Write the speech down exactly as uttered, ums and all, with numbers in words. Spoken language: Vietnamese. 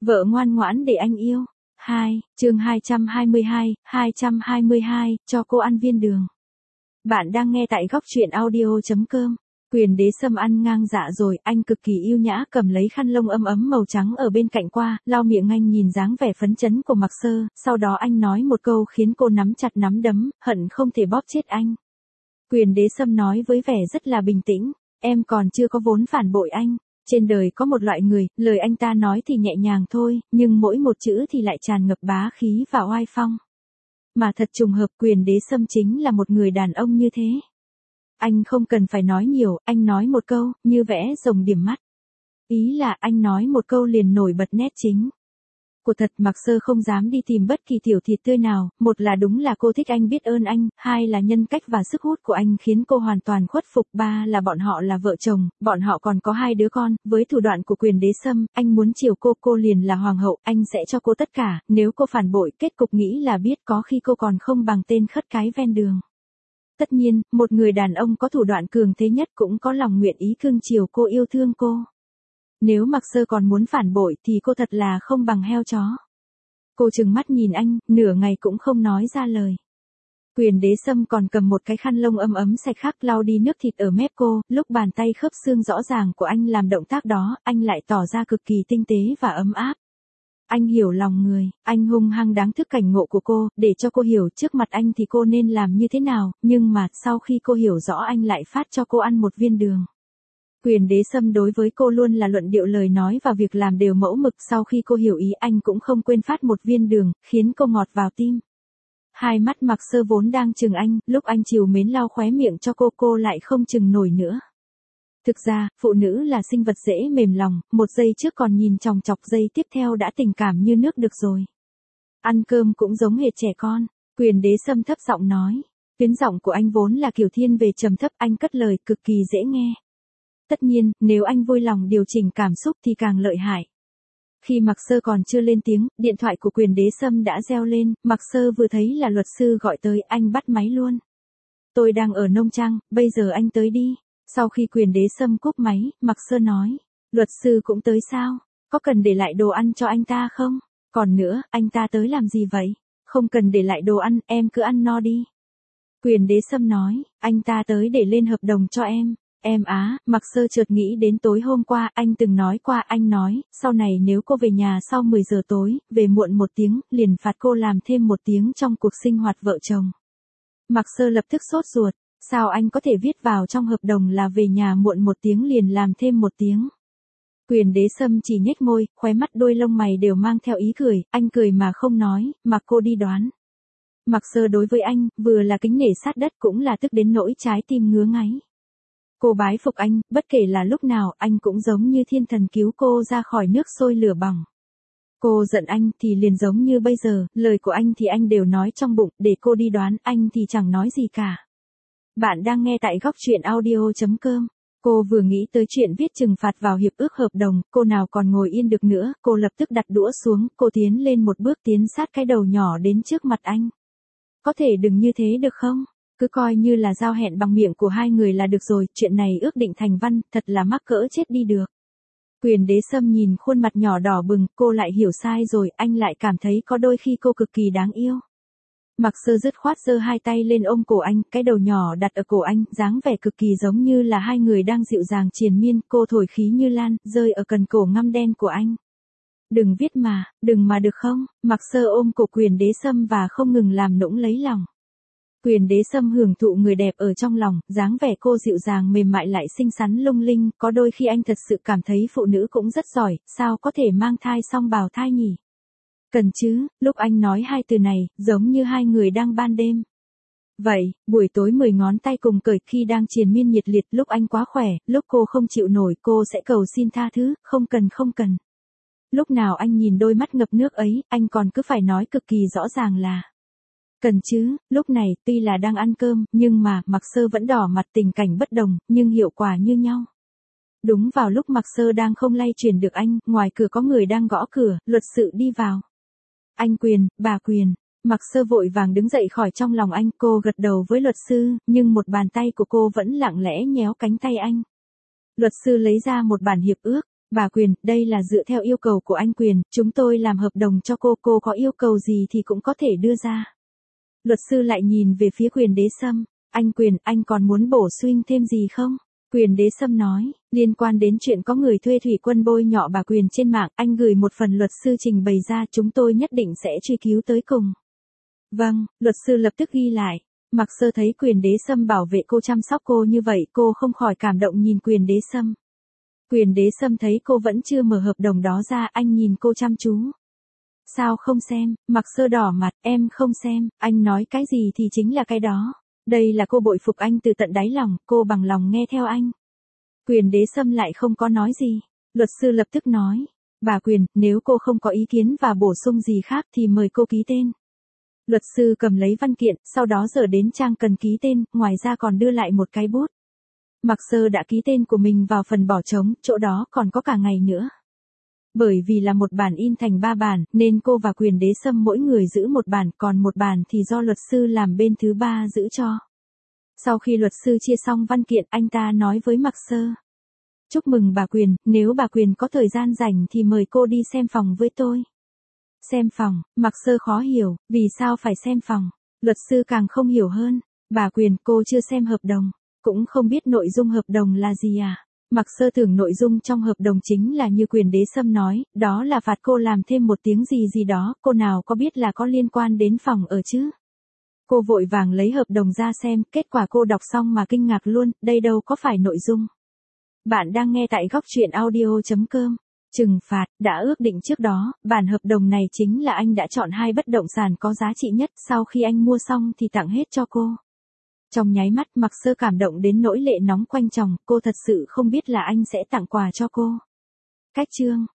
Vợ ngoan ngoãn để anh yêu. hai, chương hai trăm hai mươi hai, hai trăm hai mươi hai, cho cô ăn viên đường. Bạn đang nghe tại góc truyện audio chấm com. Quyền đế sâm ăn ngang dạ rồi, anh cực kỳ yêu nhã cầm lấy khăn lông ấm ấm màu trắng ở bên cạnh qua, lau miệng anh nhìn dáng vẻ phấn chấn của Mạc Sơ, sau đó anh nói một câu khiến cô nắm chặt nắm đấm, hận không thể bóp chết anh. Quyền đế sâm nói với vẻ rất là bình tĩnh, em còn chưa có vốn phản bội anh. Trên đời có một loại người, lời anh ta nói thì nhẹ nhàng thôi, nhưng mỗi một chữ thì lại tràn ngập bá khí và oai phong. Mà thật trùng hợp quyền đế sâm chính là một người đàn ông như thế. Anh không cần phải nói nhiều, anh nói một câu, như vẽ rồng điểm mắt. Ý là anh nói một câu liền nổi bật nét chính. Của thật Mạc Sơ không dám đi tìm bất kỳ tiểu thịt tươi nào, một là đúng là cô thích anh biết ơn anh, hai là nhân cách và sức hút của anh khiến cô hoàn toàn khuất phục, ba là bọn họ là vợ chồng, bọn họ còn có hai đứa con, với thủ đoạn của quyền đế sâm, anh muốn chiều cô, cô liền là hoàng hậu, anh sẽ cho cô tất cả, nếu cô phản bội, kết cục nghĩ là biết có khi cô còn không bằng tên khất cái ven đường. Tất nhiên, một người đàn ông có thủ đoạn cường thế nhất cũng có lòng nguyện ý cưng chiều cô yêu thương cô. Nếu Mạc Sơ còn muốn phản bội thì cô thật là không bằng heo chó. Cô trừng mắt nhìn anh, nửa ngày cũng không nói ra lời. Quyền đế sâm còn cầm một cái khăn lông ấm ấm sạch khác lau đi nước thịt ở mép cô, lúc bàn tay khớp xương rõ ràng của anh làm động tác đó, anh lại tỏ ra cực kỳ tinh tế và ấm áp. Anh hiểu lòng người, anh hung hăng đáng thức cảnh ngộ của cô, để cho cô hiểu trước mặt anh thì cô nên làm như thế nào, nhưng mà sau khi cô hiểu rõ anh lại phát cho cô ăn một viên đường. Quyền đế sâm đối với cô luôn là luận điệu lời nói và việc làm đều mẫu mực, sau khi cô hiểu ý anh cũng không quên phát một viên đường, khiến cô ngọt vào tim. Hai mắt Mạc Sơ vốn đang chừng anh, lúc anh trìu mến lau khóe miệng cho cô, cô lại không chừng nổi nữa. Thực ra, phụ nữ là sinh vật dễ mềm lòng, một giây trước còn nhìn chòng chọc, giây tiếp theo đã tình cảm như nước được rồi. Ăn cơm cũng giống hệt trẻ con, quyền đế sâm thấp giọng nói. Tuyến giọng của anh vốn là kiểu thiên về trầm thấp, anh cất lời cực kỳ dễ nghe. Tất nhiên, nếu anh vui lòng điều chỉnh cảm xúc thì càng lợi hại. Khi Mạc Sơ còn chưa lên tiếng, điện thoại của quyền đế sâm đã reo lên, Mạc Sơ vừa thấy là luật sư gọi tới, anh bắt máy luôn. Tôi đang ở nông trang, bây giờ anh tới đi. Sau khi quyền đế sâm cúp máy, Mạc Sơ nói, luật sư cũng tới sao? Có cần để lại đồ ăn cho anh ta không? Còn nữa, anh ta tới làm gì vậy? Không cần để lại đồ ăn, em cứ ăn no đi. Quyền đế sâm nói, anh ta tới để lên hợp đồng cho em. Em á, Mạc Sơ chợt nghĩ đến tối hôm qua, anh từng nói qua, anh nói, sau này nếu cô về nhà sau mười giờ tối, về muộn một tiếng, liền phạt cô làm thêm một tiếng trong cuộc sinh hoạt vợ chồng. Mạc Sơ lập tức sốt ruột, sao anh có thể viết vào trong hợp đồng là về nhà muộn một tiếng liền làm thêm một tiếng. Quyền đế sâm chỉ nhếch môi, khóe mắt đôi lông mày đều mang theo ý cười, anh cười mà không nói, mặc cô đi đoán. Mạc Sơ đối với anh, vừa là kính nể sát đất cũng là tức đến nỗi trái tim ngứa ngáy. Cô bái phục anh, bất kể là lúc nào, anh cũng giống như thiên thần cứu cô ra khỏi nước sôi lửa bỏng. Cô giận anh thì liền giống như bây giờ, lời của anh thì anh đều nói trong bụng, để cô đi đoán, anh thì chẳng nói gì cả. Bạn đang nghe tại góc truyện audio chấm com. Cô vừa nghĩ tới chuyện viết trừng phạt vào hiệp ước hợp đồng, cô nào còn ngồi yên được nữa, cô lập tức đặt đũa xuống, cô tiến lên một bước tiến sát cái đầu nhỏ đến trước mặt anh. Có thể đừng như thế được không? Cứ coi như là giao hẹn bằng miệng của hai người là được rồi, chuyện này ước định thành văn, thật là mắc cỡ chết đi được. Quyền đế sâm nhìn khuôn mặt nhỏ đỏ bừng, cô lại hiểu sai rồi, anh lại cảm thấy có đôi khi cô cực kỳ đáng yêu. Mạc Sơ dứt khoát giơ hai tay lên ôm cổ anh, cái đầu nhỏ đặt ở cổ anh, dáng vẻ cực kỳ giống như là hai người đang dịu dàng triền miên, cô thổi khí như lan, rơi ở cần cổ ngăm đen của anh. Đừng viết mà, đừng mà được không? Mạc Sơ ôm cổ quyền đế sâm và không ngừng làm nũng lấy lòng. Quyền đế sâm hưởng thụ người đẹp ở trong lòng, dáng vẻ cô dịu dàng mềm mại lại xinh xắn lung linh, có đôi khi anh thật sự cảm thấy phụ nữ cũng rất giỏi, sao có thể mang thai xong bào thai nhỉ? Cần chứ, lúc anh nói hai từ này, giống như hai người đang ban đêm. Vậy, buổi tối mười ngón tay cùng cởi khi đang triền miên nhiệt liệt, lúc anh quá khỏe, lúc cô không chịu nổi, cô sẽ cầu xin tha thứ, không cần không cần. Lúc nào anh nhìn đôi mắt ngập nước ấy, anh còn cứ phải nói cực kỳ rõ ràng là cần chứ, lúc này, tuy là đang ăn cơm, nhưng mà, Mạc Sơ vẫn đỏ mặt, tình cảnh bất đồng, nhưng hiệu quả như nhau. Đúng vào lúc Mạc Sơ đang không lay chuyển được anh, ngoài cửa có người đang gõ cửa, luật sự đi vào. Anh Quyền, bà Quyền. Mạc Sơ vội vàng đứng dậy khỏi trong lòng anh, cô gật đầu với luật sư, nhưng một bàn tay của cô vẫn lặng lẽ nhéo cánh tay anh. Luật sư lấy ra một bản hiệp ước, Bà Quyền, đây là dựa theo yêu cầu của anh Quyền, chúng tôi làm hợp đồng cho cô, cô có yêu cầu gì thì cũng có thể đưa ra. Luật sư lại nhìn về phía Quyền Đế Sâm, anh Quyền, anh còn muốn bổ sung thêm gì không? Quyền Đế Sâm nói, liên quan đến chuyện có người thuê Thủy Quân bôi nhọ bà Quyền trên mạng, anh gửi một phần luật sư trình bày ra, chúng tôi nhất định sẽ truy cứu tới cùng. Vâng, luật sư lập tức ghi lại. Mạc Sơ thấy Quyền Đế Sâm bảo vệ cô, chăm sóc cô như vậy, cô không khỏi cảm động nhìn Quyền Đế Sâm. Quyền Đế Sâm thấy cô vẫn chưa mở hợp đồng đó ra, anh nhìn cô chăm chú. Sao không xem? Mạc Sơ đỏ mặt, em không xem, anh nói cái gì thì chính là cái đó. Đây là cô bội phục anh từ tận đáy lòng, cô bằng lòng nghe theo anh. Quyền Đế Sâm lại không có nói gì. Luật sư lập tức nói, bà Quyền, nếu cô không có ý kiến và bổ sung gì khác thì mời cô ký tên. Luật sư cầm lấy văn kiện, sau đó dở đến trang cần ký tên, ngoài ra còn đưa lại một cái bút. Mạc Sơ đã ký tên của mình vào phần bỏ trống, chỗ đó còn có cả ngày nữa. Bởi vì là một bản in thành ba bản, nên cô và Quyền Đế Sâm mỗi người giữ một bản, còn một bản thì do luật sư làm bên thứ ba giữ cho. Sau khi luật sư chia xong văn kiện, anh ta nói với Mạc Sơ. Chúc mừng bà Quyền, nếu bà Quyền có thời gian rảnh thì mời cô đi xem phòng với tôi. Xem phòng, Mạc Sơ khó hiểu, vì sao phải xem phòng? Luật sư càng không hiểu hơn. Bà Quyền, cô chưa xem hợp đồng, cũng không biết nội dung hợp đồng là gì à? Mạc Sơ tưởng nội dung trong hợp đồng chính là như Quyền Đế Sâm nói, đó là phạt cô làm thêm một tiếng gì gì đó, cô nào có biết là có liên quan đến phòng ở chứ? Cô vội vàng lấy hợp đồng ra xem, kết quả cô đọc xong mà kinh ngạc luôn, đây đâu có phải nội dung. Bạn đang nghe tại góc truyện audio chấm com. Trừng phạt, đã ước định trước đó, bản hợp đồng này chính là anh đã chọn hai bất động sản có giá trị nhất, sau khi anh mua xong thì tặng hết cho cô. Trong nháy mắt Mạc Sơ cảm động đến nỗi lệ nóng quanh chồng, cô thật sự không biết là anh sẽ tặng quà cho cô. Cách chương